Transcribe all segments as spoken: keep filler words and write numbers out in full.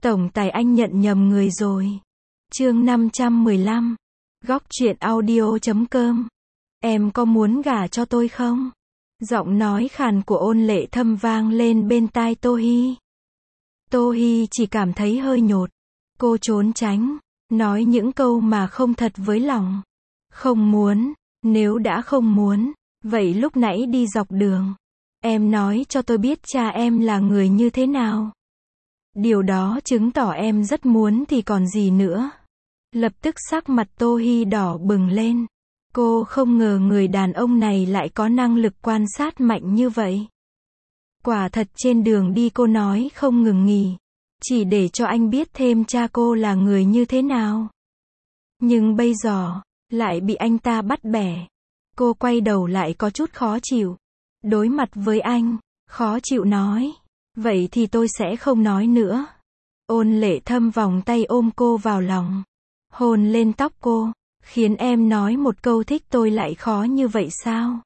Tổng tài anh nhận nhầm người rồi. Chương năm trăm mười lăm. Góc truyện audio chấm com. Em có muốn gả cho tôi không? Giọng nói khàn của Ôn Lệ Thâm vang lên bên tai Tô Hi. Tô Hi chỉ cảm thấy hơi nhột. Cô trốn tránh, nói những câu mà không thật với lòng. Không muốn, nếu đã không muốn, vậy lúc nãy đi dọc đường, em nói cho tôi biết cha em là người như thế nào. Điều đó chứng tỏ em rất muốn thì còn gì nữa. Lập tức sắc mặt Tô Hi đỏ bừng lên. Cô không ngờ người đàn ông này lại có năng lực quan sát mạnh như vậy. Quả thật trên đường đi cô nói không ngừng nghỉ, chỉ để cho anh biết thêm cha cô là người như thế nào. Nhưng bây giờ, lại bị anh ta bắt bẻ. Cô quay đầu lại có chút khó chịu. Đối mặt với anh, khó chịu nói. Vậy thì tôi sẽ không nói nữa. Ôn Lệ Thâm vòng tay ôm cô vào lòng, hôn lên tóc cô. Khiến em nói một câu thích tôi lại khó như vậy sao?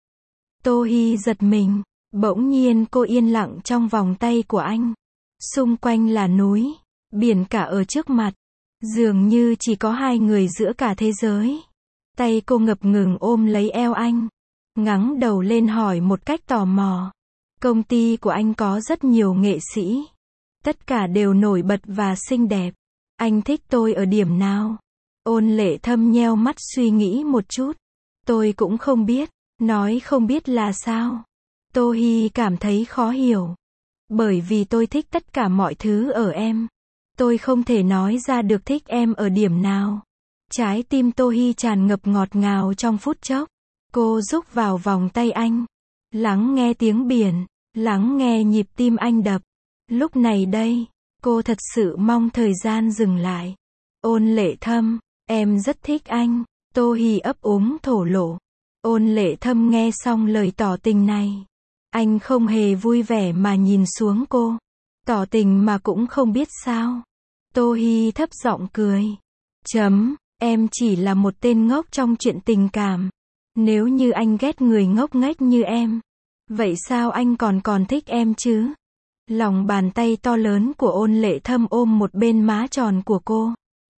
Tô Hi giật mình. Bỗng nhiên cô yên lặng trong vòng tay của anh. Xung quanh là núi, biển cả ở trước mặt. Dường như chỉ có hai người giữa cả thế giới. Tay cô ngập ngừng ôm lấy eo anh. Ngẩng đầu lên hỏi một cách tò mò. Công ty của anh có rất nhiều nghệ sĩ. Tất cả đều nổi bật và xinh đẹp. Anh thích tôi ở điểm nào? Ôn Lệ Thâm nheo mắt suy nghĩ một chút. Tôi cũng không biết. Nói không biết là sao? Tô Hi cảm thấy khó hiểu. Bởi vì tôi thích tất cả mọi thứ ở em. Tôi không thể nói ra được thích em ở điểm nào. Trái tim Tô Hi tràn ngập ngọt ngào trong phút chốc. Cô rúc vào vòng tay anh. Lắng nghe tiếng biển. Lắng nghe nhịp tim anh đập. Lúc này đây, cô thật sự mong thời gian dừng lại. Ôn Lệ Thâm, em rất thích anh. Tô Hi ấp úng thổ lộ. Ôn Lệ Thâm nghe xong lời tỏ tình này. Anh không hề vui vẻ mà nhìn xuống cô. Tỏ tình mà cũng không biết sao. Tô Hi thấp giọng cười. Chấm, em chỉ là một tên ngốc trong chuyện tình cảm. Nếu như anh ghét người ngốc nghếch như em, vậy sao anh còn còn thích em chứ? Lòng bàn tay to lớn của Ôn Lệ Thâm ôm một bên má tròn của cô,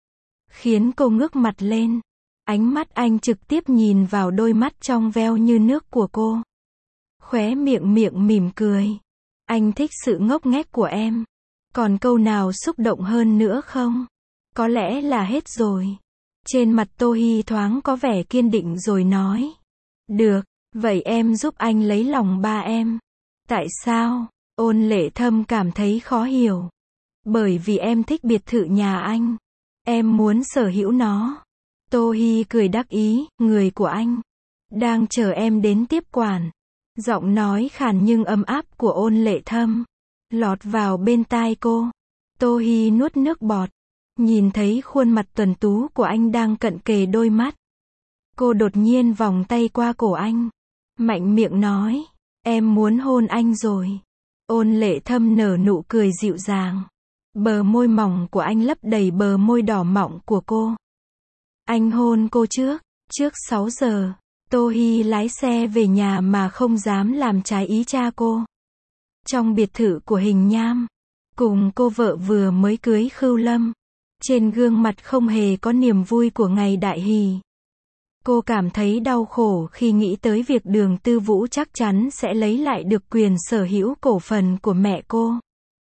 khiến cô ngước mặt lên. Ánh mắt anh trực tiếp nhìn vào đôi mắt trong veo như nước của cô. Khóe miệng miệng mỉm cười. Anh thích sự ngốc nghếch của em. Còn câu nào xúc động hơn nữa không? Có lẽ là hết rồi. Trên mặt Tô Hi thoáng có vẻ kiên định rồi nói. Được, vậy em giúp anh lấy lòng ba em. Tại sao? Ôn Lệ Thâm cảm thấy khó hiểu. Bởi vì em thích biệt thự nhà anh. Em muốn sở hữu nó. Tô Hi cười đắc ý, người của anh đang chờ em đến tiếp quản. Giọng nói khàn nhưng ấm áp của Ôn Lệ Thâm lọt vào bên tai cô. Tô Hi nuốt nước bọt. Nhìn thấy khuôn mặt tuấn tú của anh đang cận kề đôi mắt. Cô đột nhiên vòng tay qua cổ anh. Mạnh miệng nói. Em muốn hôn anh rồi. Ôn Lệ Thâm nở nụ cười dịu dàng. Bờ môi mỏng của anh lấp đầy bờ môi đỏ mọng của cô. Anh hôn cô trước. Trước sáu giờ, Tô Hi lái xe về nhà mà không dám làm trái ý cha cô. Trong biệt thự của Hình Nham, cùng cô vợ vừa mới cưới Khưu Lâm. Trên gương mặt không hề có niềm vui của ngày đại hỷ. Cô cảm thấy đau khổ khi nghĩ tới việc Đường Tư Vũ chắc chắn sẽ lấy lại được quyền sở hữu cổ phần của mẹ cô.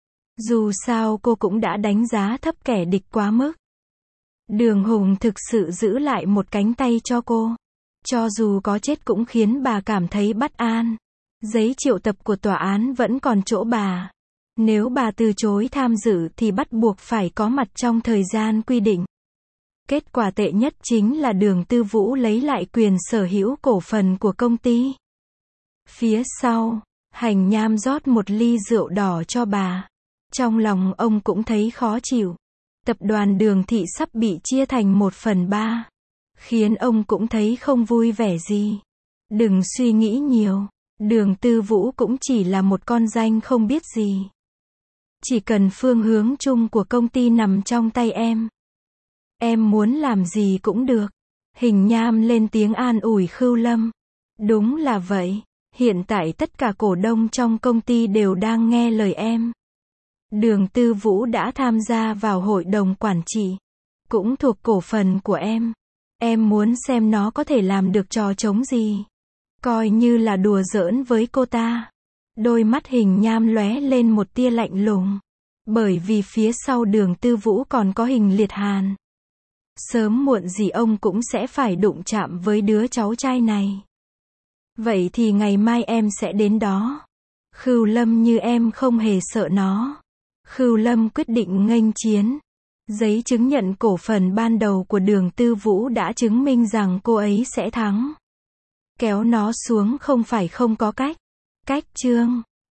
Dù sao cô cũng đã đánh giá thấp kẻ địch quá mức. Đường Hùng thực sự giữ lại một cánh tay cho cô. Cho dù có chết cũng khiến bà cảm thấy bất an. Giấy triệu tập của tòa án vẫn còn chỗ bà. Nếu bà từ chối tham dự thì bắt buộc phải có mặt trong thời gian quy định. Kết quả tệ nhất chính là Đường Tư Vũ lấy lại quyền sở hữu cổ phần của công ty. Phía sau, Hành Nham rót một ly rượu đỏ cho bà. Trong lòng ông cũng thấy khó chịu. Tập đoàn Đường Thị sắp bị chia thành một phần ba. Khiến ông cũng thấy không vui vẻ gì. Đừng suy nghĩ nhiều. Đường Tư Vũ cũng chỉ là một con danh không biết gì. Chỉ cần phương hướng chung của công ty nằm trong tay em. Em muốn làm gì cũng được. Hình Nham lên tiếng an ủi Khưu Lâm. Đúng là vậy. Hiện tại tất cả cổ đông trong công ty đều đang nghe lời em. Đường Tư Vũ đã tham gia vào hội đồng quản trị, cũng thuộc cổ phần của em. Em muốn xem nó có thể làm được trò trống gì. Coi như là đùa giỡn với cô ta. Đôi mắt Hình Nham lóe lên một tia lạnh lùng. Bởi vì phía sau Đường Tư Vũ còn có Hình Liệt Hàn. Sớm muộn gì ông cũng sẽ phải đụng chạm với đứa cháu trai này. Vậy thì ngày mai em sẽ đến đó. Khưu Lâm như em không hề sợ nó. Khưu Lâm quyết định nghênh chiến. Giấy chứng nhận cổ phần ban đầu của Đường Tư Vũ đã chứng minh rằng cô ấy sẽ thắng. Kéo nó xuống không phải không có cách. Cách chương